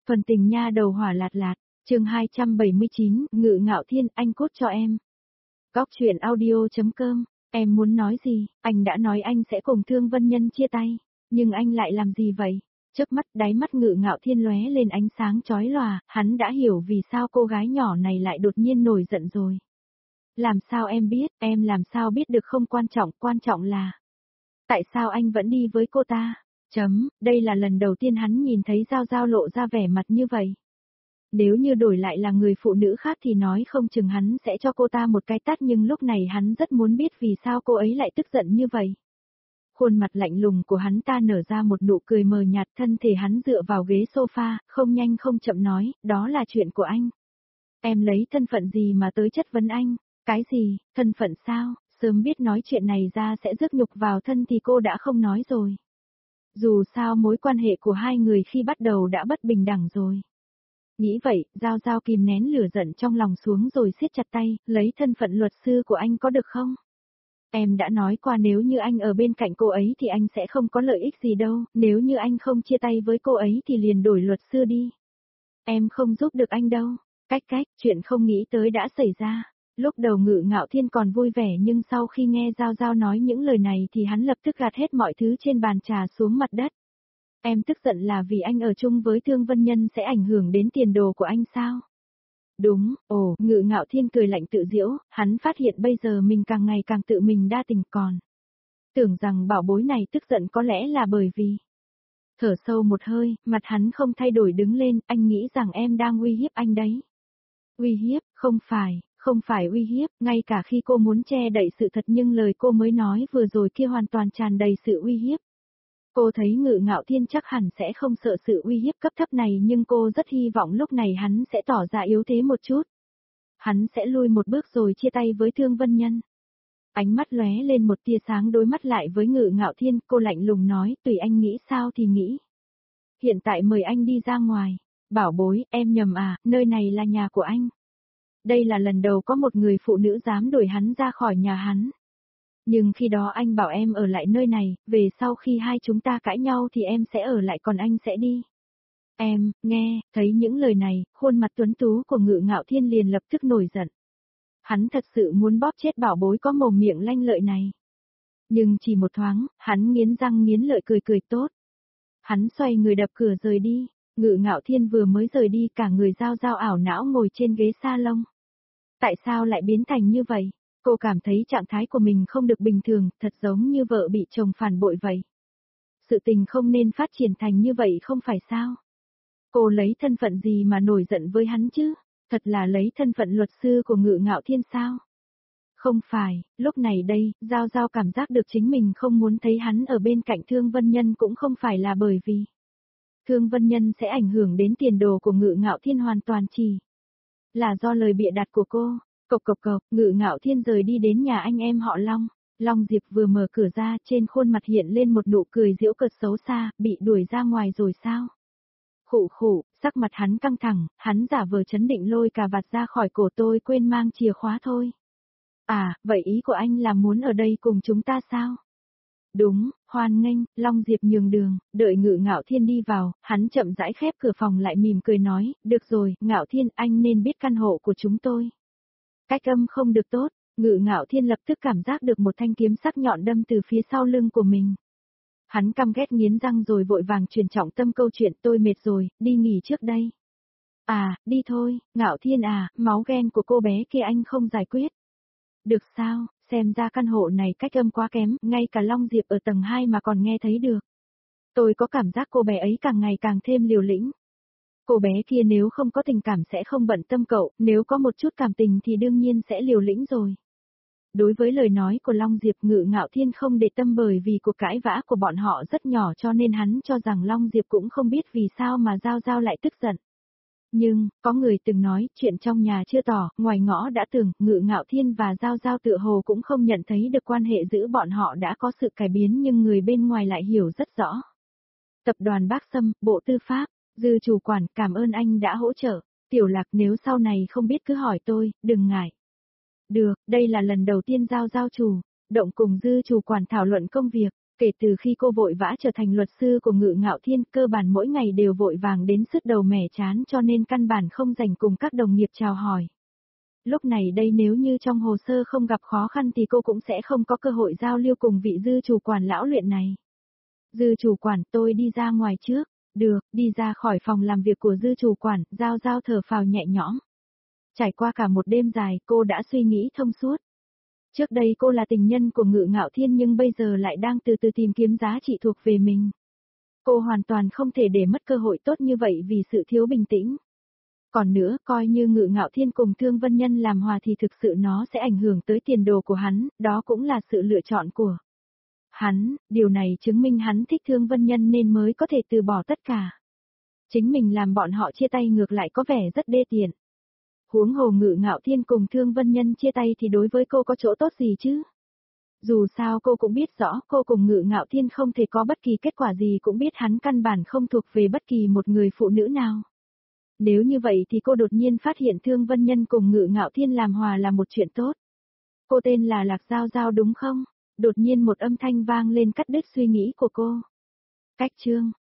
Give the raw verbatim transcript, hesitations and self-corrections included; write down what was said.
Phần tình nha đầu hỏa lạt lạt, chương hai trăm bảy mươi chín, Ngự Ngạo Thiên, anh cốt cho em. Góc truyện audio.com, em muốn nói gì, anh đã nói anh sẽ cùng Thương Vân Nhân chia tay, nhưng anh lại làm gì vậy? Trước mắt đáy mắt Ngự Ngạo Thiên lóe lên ánh sáng chói lòa, hắn đã hiểu vì sao cô gái nhỏ này lại đột nhiên nổi giận rồi. Làm sao em biết, em làm sao biết được không quan trọng, quan trọng là tại sao anh vẫn đi với cô ta? Chấm, đây là lần đầu tiên hắn nhìn thấy Giao Giao lộ ra vẻ mặt như vậy. Nếu như đổi lại là người phụ nữ khác thì nói không chừng hắn sẽ cho cô ta một cái tát, nhưng lúc này hắn rất muốn biết vì sao cô ấy lại tức giận như vậy. Khuôn mặt lạnh lùng của hắn ta nở ra một nụ cười mờ nhạt, thân thể hắn dựa vào ghế sofa, không nhanh không chậm nói, đó là chuyện của anh. Em lấy thân phận gì mà tới chất vấn anh? Cái gì, thân phận sao? Sớm biết nói chuyện này ra sẽ rước nhục vào thân thì cô đã không nói rồi. Dù sao mối quan hệ của hai người khi bắt đầu đã bất bình đẳng rồi. Nghĩ vậy, Giao Giao kìm nén lửa giận trong lòng xuống rồi siết chặt tay, lấy thân phận luật sư của anh có được không? Em đã nói qua nếu như anh ở bên cạnh cô ấy thì anh sẽ không có lợi ích gì đâu, nếu như anh không chia tay với cô ấy thì liền đổi luật sư đi. Em không giúp được anh đâu. Cách cách, chuyện không nghĩ tới đã xảy ra. Lúc đầu Ngự Ngạo Thiên còn vui vẻ, nhưng sau khi nghe Giao Giao nói những lời này thì hắn lập tức gạt hết mọi thứ trên bàn trà xuống mặt đất. Em tức giận là vì anh ở chung với Thương Vân Nhân sẽ ảnh hưởng đến tiền đồ của anh sao? Đúng, ồ, Ngự Ngạo Thiên cười lạnh tự giễu, hắn phát hiện bây giờ mình càng ngày càng tự mình đa tình còn. Tưởng rằng bảo bối này tức giận có lẽ là bởi vì... Thở sâu một hơi, mặt hắn không thay đổi đứng lên, anh nghĩ rằng em đang uy hiếp anh đấy. Uy hiếp, không phải, không phải uy hiếp, ngay cả khi cô muốn che đậy sự thật nhưng lời cô mới nói vừa rồi kia hoàn toàn tràn đầy sự uy hiếp. Cô thấy Ngự Ngạo Thiên chắc hẳn sẽ không sợ sự uy hiếp cấp thấp này, nhưng cô rất hy vọng lúc này hắn sẽ tỏ ra yếu thế một chút. Hắn sẽ lui một bước rồi chia tay với Thương Vân Nhân. Ánh mắt lóe lên một tia sáng đối mắt lại với Ngự Ngạo Thiên, cô lạnh lùng nói, tùy anh nghĩ sao thì nghĩ. Hiện tại mời anh đi ra ngoài. Bảo bối, em nhầm à, nơi này là nhà của anh. Đây là lần đầu có một người phụ nữ dám đuổi hắn ra khỏi nhà hắn. Nhưng khi đó anh bảo em ở lại nơi này, về sau khi hai chúng ta cãi nhau thì em sẽ ở lại còn anh sẽ đi. Em, nghe, thấy những lời này, khuôn mặt tuấn tú của Ngự Ngạo Thiên liền lập tức nổi giận. Hắn thật sự muốn bóp chết bảo bối có mồm miệng lanh lợi này. Nhưng chỉ một thoáng, hắn nghiến răng nghiến lợi cười cười tốt. Hắn xoay người đập cửa rời đi. Ngự Ngạo Thiên vừa mới rời đi cả người Giao Giao ảo não ngồi trên ghế salon. Tại sao lại biến thành như vậy? Cô cảm thấy trạng thái của mình không được bình thường, thật giống như vợ bị chồng phản bội vậy. Sự tình không nên phát triển thành như vậy không phải sao? Cô lấy thân phận gì mà nổi giận với hắn chứ? Thật là lấy thân phận luật sư của Ngự Ngạo Thiên sao? Không phải, lúc này đây, Giao Giao cảm giác được chính mình không muốn thấy hắn ở bên cạnh Thương Vân Nhân cũng không phải là bởi vì Thương Vân Nhân sẽ ảnh hưởng đến tiền đồ của Ngự Ngạo Thiên, hoàn toàn chỉ là do lời bịa đặt của cô. Cộc cộc cộc, Ngự Ngạo Thiên rời đi đến nhà anh em họ Long. Long Diệp vừa mở cửa ra, trên khuôn mặt hiện lên một nụ cười giễu cợt xấu xa, bị đuổi ra ngoài rồi sao? Khụ khụ, sắc mặt hắn căng thẳng, hắn giả vờ chấn định lôi cà vạt ra khỏi cổ, tôi quên mang chìa khóa thôi. À, vậy ý của anh là muốn ở đây cùng chúng ta sao? Đúng, hoan nghênh. Long Diệp nhường đường, đợi Ngự Ngạo Thiên đi vào, hắn chậm rãi khép cửa phòng lại mỉm cười nói, được rồi, Ngạo Thiên, anh nên biết căn hộ của chúng tôi. Cách âm không được tốt, Ngự Ngạo Thiên lập tức cảm giác được một thanh kiếm sắc nhọn đâm từ phía sau lưng của mình. Hắn căm ghét nghiến răng rồi vội vàng truyền trọng tâm câu chuyện, tôi mệt rồi, đi nghỉ trước đây. À, đi thôi, Ngạo Thiên à, máu ghen của cô bé kia anh không giải quyết. Được sao, xem ra căn hộ này cách âm quá kém, ngay cả Long Diệp ở tầng hai mà còn nghe thấy được. Tôi có cảm giác cô bé ấy càng ngày càng thêm liều lĩnh. Cô bé kia nếu không có tình cảm sẽ không bận tâm cậu, nếu có một chút cảm tình thì đương nhiên sẽ liều lĩnh rồi. Đối với lời nói của Long Diệp, Ngự Ngạo Thiên không để tâm, bởi vì cuộc cãi vã của bọn họ rất nhỏ cho nên hắn cho rằng Long Diệp cũng không biết vì sao mà Giao Giao lại tức giận. Nhưng, có người từng nói, chuyện trong nhà chưa tỏ, ngoài ngõ đã tường, Ngự Ngạo Thiên và Giao Giao tựa hồ cũng không nhận thấy được quan hệ giữa bọn họ đã có sự cải biến, nhưng người bên ngoài lại hiểu rất rõ. Tập đoàn Bác Sâm, Bộ Tư pháp, Dư chủ quản, cảm ơn anh đã hỗ trợ. Tiểu Lạc, nếu sau này không biết cứ hỏi tôi, đừng ngại. Được, đây là lần đầu tiên Giao Giao chủ động cùng Dư chủ quản thảo luận công việc. Kể từ khi cô vội vã trở thành luật sư của Ngự Ngạo Thiên, cơ bản mỗi ngày đều vội vàng đến sứt đầu mẻ chán cho nên căn bản không dành cùng các đồng nghiệp chào hỏi. Lúc này đây nếu như trong hồ sơ không gặp khó khăn thì cô cũng sẽ không có cơ hội giao lưu cùng vị dư chủ quản lão luyện này. Dư chủ quản, tôi đi ra ngoài trước. Được, đi ra khỏi phòng làm việc của dư chủ quản, Giao Giao thở phào nhẹ nhõm. Trải qua cả một đêm dài, cô đã suy nghĩ thông suốt. Trước đây cô là tình nhân của Ngự Ngạo Thiên nhưng bây giờ lại đang từ từ tìm kiếm giá trị thuộc về mình. Cô hoàn toàn không thể để mất cơ hội tốt như vậy vì sự thiếu bình tĩnh. Còn nữa, coi như Ngự Ngạo Thiên cùng Thương Vân Nhân làm hòa thì thực sự nó sẽ ảnh hưởng tới tiền đồ của hắn, đó cũng là sự lựa chọn của hắn, điều này chứng minh hắn thích Thương Vân Nhân nên mới có thể từ bỏ tất cả. Chính mình làm bọn họ chia tay ngược lại có vẻ rất đê tiện. Huống hồ Ngự Ngạo Thiên cùng Thương Vân Nhân chia tay thì đối với cô có chỗ tốt gì chứ? Dù sao cô cũng biết rõ cô cùng Ngự Ngạo Thiên không thể có bất kỳ kết quả gì, cũng biết hắn căn bản không thuộc về bất kỳ một người phụ nữ nào. Nếu như vậy thì cô đột nhiên phát hiện Thương Vân Nhân cùng Ngự Ngạo Thiên làm hòa là một chuyện tốt. Cô tên là Lạc Giao Giao đúng không? Đột nhiên một âm thanh vang lên cắt đứt suy nghĩ của cô. Cách chương